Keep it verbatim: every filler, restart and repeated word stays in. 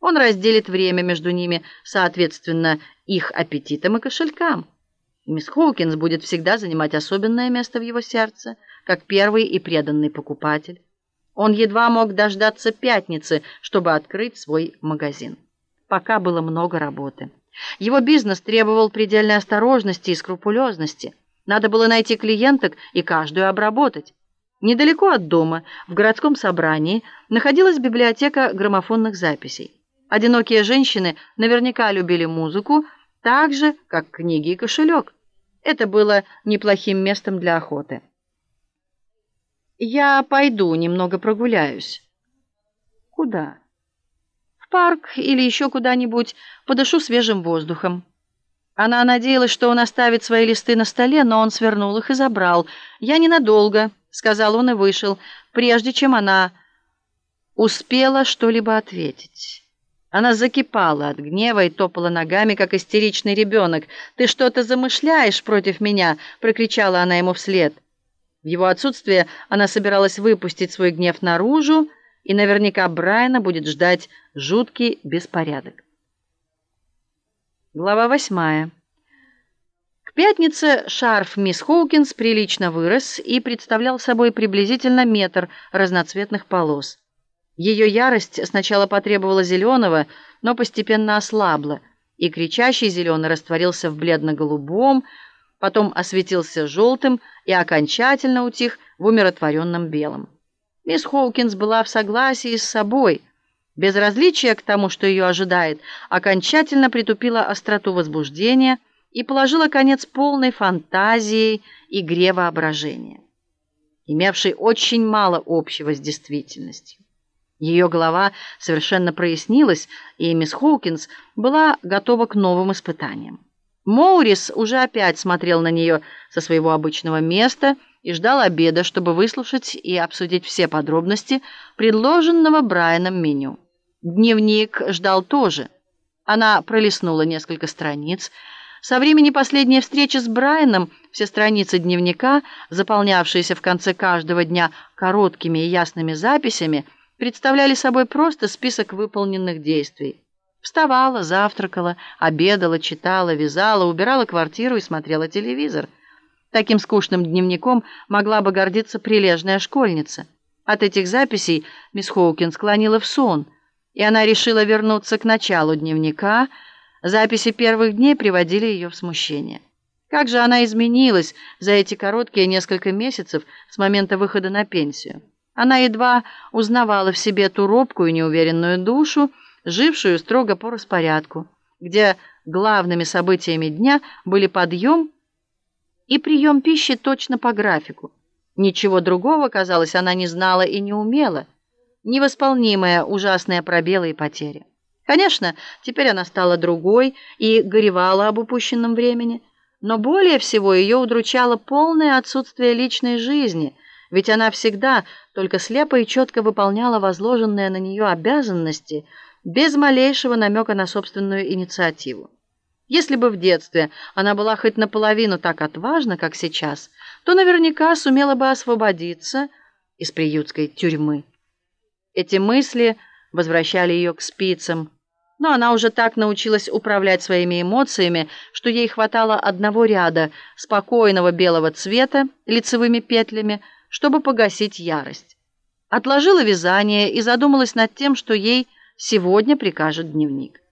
Он разделит время между ними соответственно их аппетитам и кошелькам. Мисс Хоукинс будет всегда занимать особенное место в его сердце, как первый и преданный покупатель. Он едва мог дождаться пятницы, чтобы открыть свой магазин. Пока было много работы. Его бизнес требовал предельной осторожности и скрупулезности. Надо было найти клиенток и каждую обработать. Недалеко от дома, в городском собрании, находилась библиотека граммофонных записей. Одинокие женщины наверняка любили музыку, так же, как книги и кошелек. Это было неплохим местом для охоты. «Я пойду немного прогуляюсь». «Куда?» «В парк или еще куда-нибудь, подышу свежим воздухом». Она надеялась, что он оставит свои листы на столе, но он свернул их и забрал. «Я ненадолго», — сказал он и вышел, прежде чем она успела что-либо ответить. Она закипала от гнева и топала ногами, как истеричный ребенок. «Ты что-то замышляешь против меня!» — прокричала она ему вслед. В его отсутствие она собиралась выпустить свой гнев наружу, и наверняка Брайана будет ждать жуткий беспорядок. Глава восьмая. К пятнице шарф мисс Хоукинс прилично вырос и представлял собой приблизительно метр разноцветных полос. Ее ярость сначала потребовала зеленого, но постепенно ослабла, и кричащий зеленый растворился в бледно-голубом, потом осветился желтым и окончательно утих в умиротворенном белом. Мисс Хоукинс была в согласии с собой. Безразличие к тому, что ее ожидает, окончательно притупило остроту возбуждения и положило конец полной фантазии, игре воображения, имевшей очень мало общего с действительностью. Ее голова совершенно прояснилась, и мисс Хоукинс была готова к новым испытаниям. Моурис уже опять смотрел на нее со своего обычного места и ждал обеда, чтобы выслушать и обсудить все подробности предложенного Брайаном меню. Дневник ждал тоже. Она пролистнула несколько страниц. Со времени последней встречи с Брайаном все страницы дневника, заполнявшиеся в конце каждого дня короткими и ясными записями, представляли собой просто список выполненных действий. Вставала, завтракала, обедала, читала, вязала, убирала квартиру и смотрела телевизор. Таким скучным дневником могла бы гордиться прилежная школьница. От этих записей мисс Хоукинс склонила в сон, и она решила вернуться к началу дневника. Записи первых дней приводили ее в смущение. Как же она изменилась за эти короткие несколько месяцев с момента выхода на пенсию. Она едва узнавала в себе ту робкую и неуверенную душу, жившую строго по распорядку, где главными событиями дня были подъем и прием пищи точно по графику. Ничего другого, казалось, она не знала и не умела. Невосполнимые ужасные пробелы и потери. Конечно, теперь она стала другой и горевала об упущенном времени, но более всего ее удручало полное отсутствие личной жизни, ведь она всегда только слепо и четко выполняла возложенные на нее обязанности без малейшего намека на собственную инициативу. Если бы в детстве она была хоть наполовину так отважна, как сейчас, то наверняка сумела бы освободиться из приютской тюрьмы. Эти мысли возвращали ее к спицам, но она уже так научилась управлять своими эмоциями, что ей хватало одного ряда спокойного белого цвета лицевыми петлями, чтобы погасить ярость. Отложила вязание и задумалась над тем, что ей сегодня прикажет дневник.